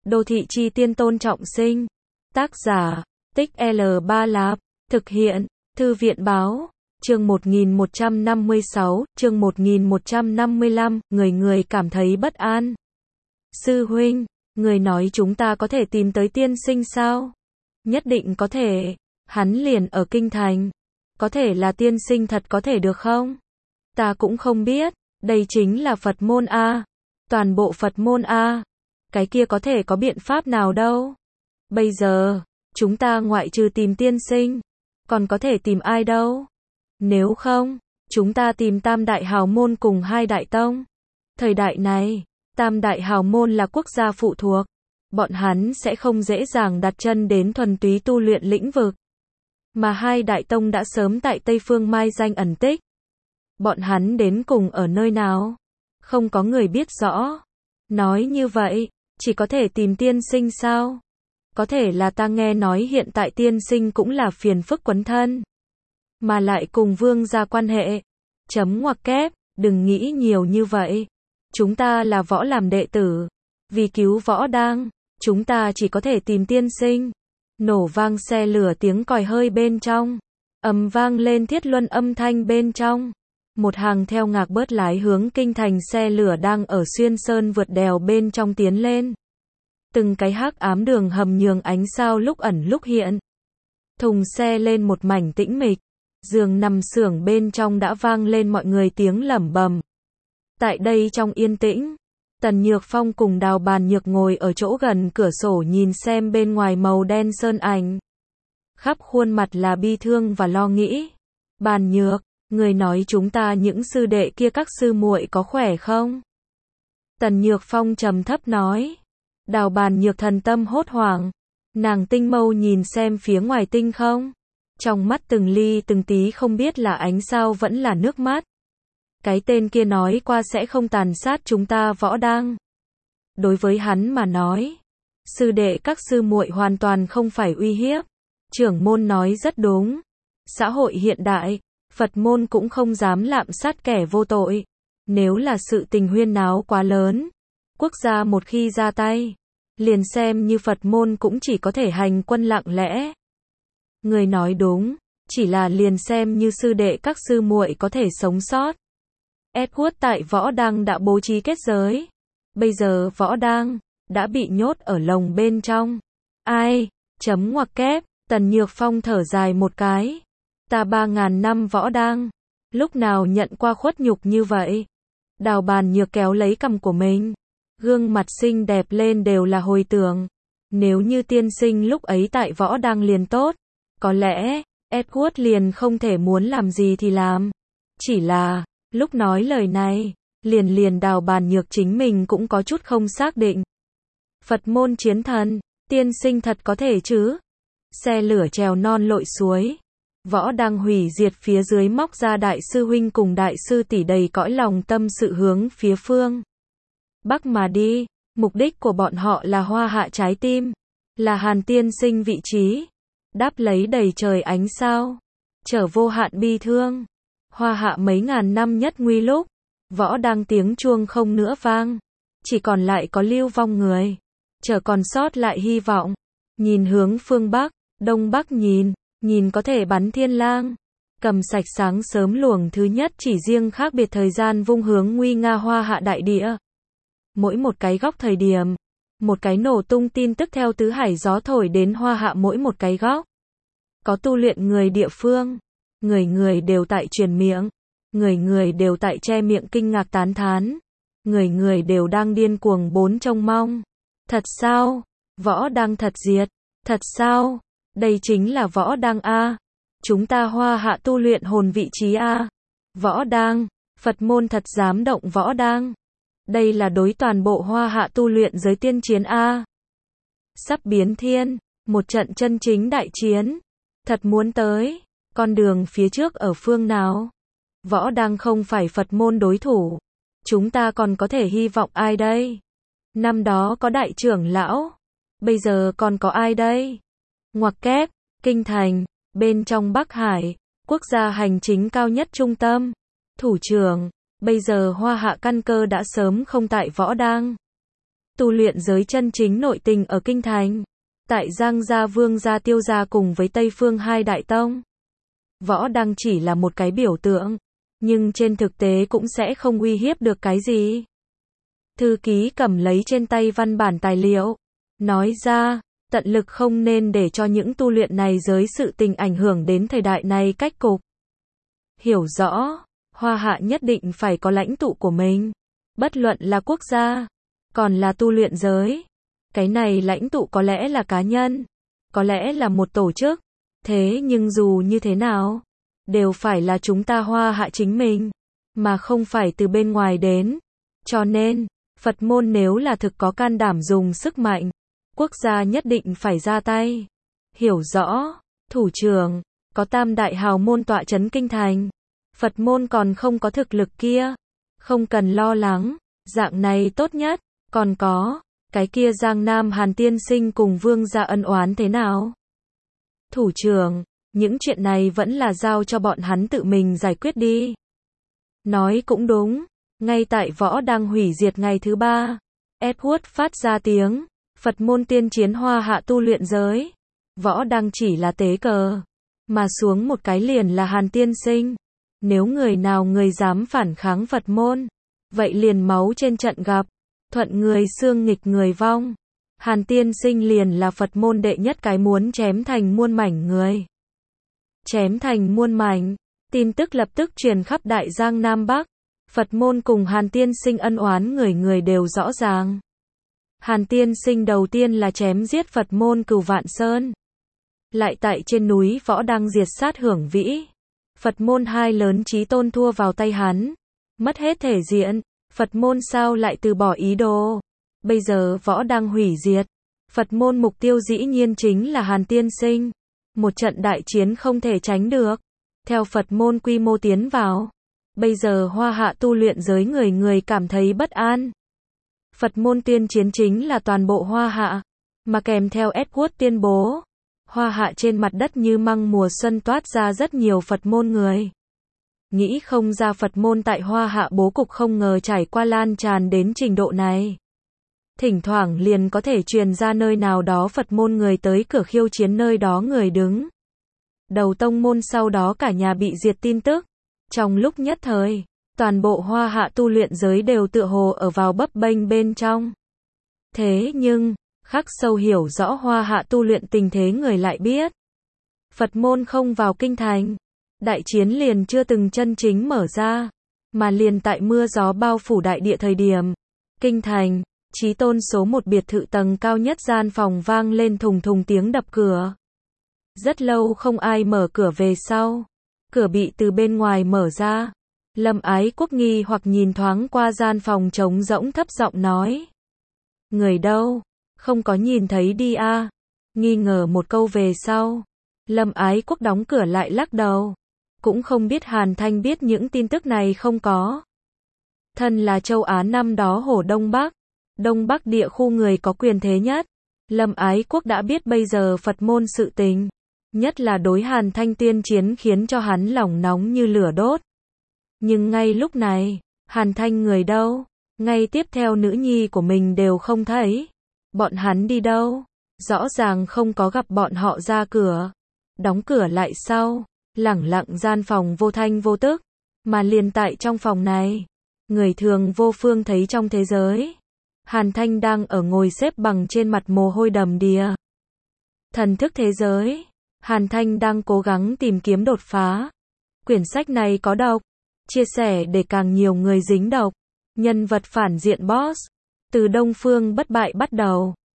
Đô thị chi tiên Tôn Trọng Sinh. Tác giả, Tích L Ba Lạp. Thực hiện, Thư viện Báo. Chương 1156, chương 1155, người cảm thấy bất an. Sư huynh, người nói chúng ta có thể tìm tới tiên sinh sao? Nhất định có thể, hắn liền ở kinh thành. Có thể là tiên sinh thật có thể được không? Ta cũng không biết, đây chính là Phật môn A. Toàn bộ Phật môn A. Cái kia có thể có biện pháp nào đâu. Bây giờ, chúng ta ngoại trừ tìm tiên sinh, còn có thể tìm ai đâu. Nếu không, chúng ta tìm Tam Đại Hào Môn cùng hai Đại Tông. Thời đại này, Tam Đại Hào Môn là quốc gia phụ thuộc. Bọn hắn sẽ không dễ dàng đặt chân đến thuần túy tu luyện lĩnh vực. Mà hai Đại Tông đã sớm tại Tây Phương mai danh ẩn tích. Bọn hắn đến cùng ở nơi nào? Không có người biết rõ. Nói như vậy, chỉ có thể tìm tiên sinh sao? Có thể là ta nghe nói hiện tại tiên sinh cũng là phiền phức quấn thân. Mà lại cùng vương gia quan hệ. Chấm ngoặc kép, đừng nghĩ nhiều như vậy. Chúng ta là võ làm đệ tử. Vì cứu võ đang, chúng ta chỉ có thể tìm tiên sinh. Nổ vang xe lửa tiếng còi hơi bên trong. Ầm vang lên thiết luân âm thanh bên trong. Một hàng theo ngạc bớt lái hướng kinh thành xe lửa đang ở xuyên sơn vượt đèo bên trong tiến lên. Từng cái hắc ám đường hầm nhường ánh sao lúc ẩn lúc hiện. Thùng xe lên một mảnh tĩnh mịch. Giường nằm xưởng bên trong đã vang lên mọi người tiếng lẩm bẩm. Tại đây trong yên tĩnh, Tần Nhược Phong cùng Đào Bàn Nhược ngồi ở chỗ gần cửa sổ nhìn xem bên ngoài màu đen sơn ảnh. Khắp khuôn mặt là bi thương và lo nghĩ. Bàn Nhược, người nói chúng ta những sư đệ kia các sư muội có khỏe không? Tần Nhược Phong trầm thấp nói. Đào Bàn Nhược thần tâm hốt hoảng. Nàng tinh mâu nhìn xem phía ngoài tinh không. Trong mắt từng ly từng tí không biết là ánh sao vẫn là nước mắt. Cái tên kia nói qua sẽ không tàn sát chúng ta võ đang. Đối với hắn mà nói, sư đệ các sư muội hoàn toàn không phải uy hiếp. Trưởng môn nói rất đúng. Xã hội hiện đại, Phật môn cũng không dám lạm sát kẻ vô tội. Nếu là sự tình huyên náo quá lớn, quốc gia một khi ra tay, liền xem như Phật môn cũng chỉ có thể hành quân lặng lẽ. Người nói đúng, chỉ là liền xem như sư đệ các sư muội có thể sống sót. Edward tại võ đăng đã bố trí kết giới. Bây giờ võ đăng đã bị nhốt ở lồng bên trong. Ai? Chấm ngoặc kép, Tần Nhược Phong thở dài một cái. Ta 3.000 năm võ đăng, lúc nào nhận qua khuất nhục như vậy? Đào Bàn Nhược kéo lấy cằm của mình. Gương mặt xinh đẹp lên đều là hồi tưởng. Nếu như tiên sinh lúc ấy tại võ đăng liền tốt. Có lẽ, Edward liền không thể muốn làm gì thì làm. Chỉ là, lúc nói lời này, liền Đào Bàn Nhược chính mình cũng có chút không xác định. Phật môn chiến thần, tiên sinh thật có thể chứ? Xe lửa trèo non lội suối. Võ đang hủy diệt phía dưới móc ra đại sư huynh cùng đại sư tỷ đầy cõi lòng tâm sự hướng phía phương Bắc mà đi. Mục đích của bọn họ là Hoa Hạ trái tim. Là Hàn tiên sinh vị trí. Đáp lấy đầy trời ánh sao. Chở vô hạn bi thương. Hoa Hạ mấy ngàn năm nhất nguy lúc. Võ đang tiếng chuông không nữa vang. Chỉ còn lại có lưu vong người. Chở còn sót lại hy vọng. Nhìn hướng phương Bắc, Đông Bắc nhìn có thể bắn thiên lang. Cầm sạch sáng sớm luồng thứ nhất chỉ riêng khác biệt thời gian vung hướng nguy nga Hoa Hạ đại địa. Mỗi một cái góc thời điểm. Một cái nổ tung tin tức theo tứ hải gió thổi đến Hoa Hạ mỗi một cái góc. Có tu luyện người địa phương. Người đều tại truyền miệng. Người đều tại che miệng kinh ngạc tán thán. Người đều đang điên cuồng bốn trông mong. Thật sao? Võ đang thật diệt. Thật sao? Đây chính là võ đang A. Chúng ta Hoa Hạ tu luyện hồn vị trí A. Võ đang. Phật môn thật dám động võ đang. Đây là đối toàn bộ Hoa Hạ tu luyện giới tiên chiến A. Sắp biến thiên. Một trận chân chính đại chiến. Thật muốn tới. Con đường phía trước ở phương nào? Võ đang không phải Phật môn đối thủ. Chúng ta còn có thể hy vọng ai đây? Năm đó có đại trưởng lão. Bây giờ còn có ai đây? Ngoặc kép, kinh thành, bên trong Bắc Hải, quốc gia hành chính cao nhất trung tâm. Thủ trưởng, bây giờ Hoa Hạ căn cơ đã sớm không tại võ đang. tu luyện giới chân chính nội tình ở kinh thành. Tại Giang gia, Vương gia, Tiêu gia cùng với Tây Phương hai đại tông. Võ Đăng chỉ là một cái biểu tượng, nhưng trên thực tế cũng sẽ không uy hiếp được cái gì. Thư ký cầm lấy trên tay văn bản tài liệu, nói ra, tận lực không nên để cho những tu luyện này giới sự tình ảnh hưởng đến thời đại này cách cục. Hiểu rõ, Hoa Hạ nhất định phải có lãnh tụ của mình, bất luận là quốc gia, còn là tu luyện giới. Cái này lãnh tụ có lẽ là cá nhân, có lẽ là một tổ chức, thế nhưng dù như thế nào, đều phải là chúng ta Hoa Hạ chính mình, mà không phải từ bên ngoài đến. Cho nên, Phật môn nếu là thực có can đảm dùng sức mạnh, quốc gia nhất định phải ra tay. Hiểu rõ, thủ trưởng, có tam đại hào môn tọa trấn kinh thành. Phật môn còn không có thực lực kia. Không cần lo lắng, dạng này tốt nhất. Còn có, cái kia Giang Nam Hàn tiên sinh cùng Vương gia ân oán thế nào? Thủ trưởng, những chuyện này vẫn là giao cho bọn hắn tự mình giải quyết đi. Nói cũng đúng, ngay tại Võ Đăng hủy diệt ngày thứ 3, Edward phát ra tiếng, Phật môn tiên chiến Hoa Hạ tu luyện giới. Võ Đăng chỉ là tế cờ, mà xuống một cái liền là Hàn tiên sinh. Nếu người nào người dám phản kháng Phật môn, vậy liền máu trên trận gặp, thuận người xương nghịch người vong. Hàn tiên sinh liền là Phật môn đệ nhất cái muốn chém thành muôn mảnh người. Chém thành muôn mảnh, tin tức lập tức truyền khắp Đại Giang Nam Bắc. Phật môn cùng Hàn tiên sinh ân oán người người đều rõ ràng. Hàn tiên sinh đầu tiên là chém giết Phật môn Cửu Vạn Sơn, lại tại trên núi Võ Đăng diệt sát Hưởng Vĩ. Phật môn hai lớn chí tôn thua vào tay hắn, mất hết thể diện. Phật môn sao lại từ bỏ ý đồ? Bây giờ Võ Đăng hủy diệt, Phật môn mục tiêu dĩ nhiên chính là Hàn tiên sinh. Một trận đại chiến không thể tránh được. Theo Phật môn quy mô tiến vào, bây giờ Hoa Hạ tu luyện giới người người cảm thấy bất an. Phật môn tiên chiến chính là toàn bộ Hoa Hạ, mà kèm theo Edward tuyên bố, Hoa Hạ trên mặt đất như măng mùa xuân toát ra rất nhiều Phật môn người. Nghĩ không ra Phật môn tại Hoa Hạ bố cục không ngờ trải qua lan tràn đến trình độ này. Thỉnh thoảng liền có thể truyền ra nơi nào đó Phật môn người tới cửa khiêu chiến nơi đó người đứng đầu tông môn, sau đó cả nhà bị diệt tin tức. Trong lúc nhất thời, toàn bộ Hoa Hạ tu luyện giới đều tựa hồ ở vào bấp bênh bên trong. Thế nhưng, khắc sâu hiểu rõ Hoa Hạ tu luyện tình thế người lại biết, Phật môn không vào kinh thành, đại chiến liền chưa từng chân chính mở ra, mà liền tại mưa gió bao phủ đại địa thời điểm, kinh thành, chí tôn số 1 biệt thự tầng cao nhất gian phòng vang lên thùng thùng tiếng đập cửa. Rất lâu không ai mở cửa về sau, cửa bị từ bên ngoài mở ra. Lâm Ái Quốc nghi hoặc nhìn thoáng qua gian phòng trống rỗng, thấp giọng nói: người đâu? Không có nhìn thấy đi a. Nghi ngờ một câu về sau, Lâm Ái Quốc đóng cửa lại lắc đầu. Cũng không biết Hàn Thanh biết những tin tức này không có. Thân là châu Á năm đó Hồ Đông Bắc địa khu người có quyền thế nhất, Lâm Ái Quốc đã biết bây giờ Phật môn sự tình, nhất là đối Hàn Thanh tiên chiến khiến cho hắn lòng nóng như lửa đốt. Nhưng ngay lúc này, Hàn Thanh người đâu? Ngay tiếp theo nữ nhi của mình đều không thấy. Bọn hắn đi đâu? Rõ ràng không có gặp bọn họ ra cửa. Đóng cửa lại sau, lẳng lặng gian phòng vô thanh vô tức. Mà liền tại trong phòng này, người thường vô phương thấy trong thế giới, Hàn Thanh đang ở ngồi xếp bằng trên mặt mồ hôi đầm đìa. Thần thức thế giới, Hàn Thanh đang cố gắng tìm kiếm đột phá. Quyển sách này có độc, chia sẻ để càng nhiều người dính độc. Nhân vật phản diện boss, từ Đông Phương bất bại bắt đầu,